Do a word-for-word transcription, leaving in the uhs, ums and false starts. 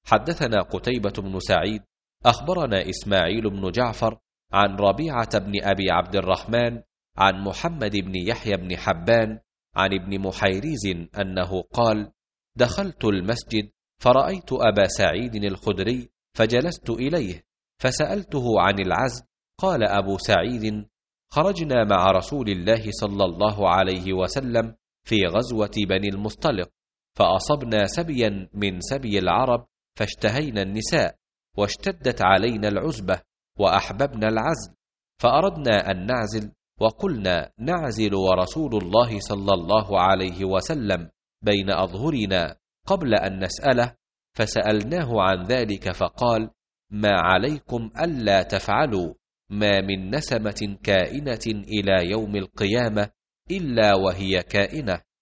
حدثنا قتيبة بن سعيد أخبرنا إسماعيل بن جعفر عن ربيعة بن أبي عبد الرحمن عن محمد بن يحيى بن حبان عن ابن محيريز أنه قال: دخلت المسجد فرأيت أبا سعيد الخدري فجلست إليه فسألته عن العزل. قال أبو سعيد: خرجنا مع رسول الله صلى الله عليه وسلم في غزوة بني المصطلق، فأصبنا سبيا من سبي العرب فاشتهينا النساء، واشتدت علينا العزبة وأحببنا العزل، فأردنا أن نعزل، وقلنا: نعزل ورسول الله صلى الله عليه وسلم بين أظهرنا قبل أن نسأله، فسألناه عن ذلك فقال: ما عليكم ألا تفعلوا، ما من نسمة كائنة إلى يوم القيامة إلا وهي كائنة،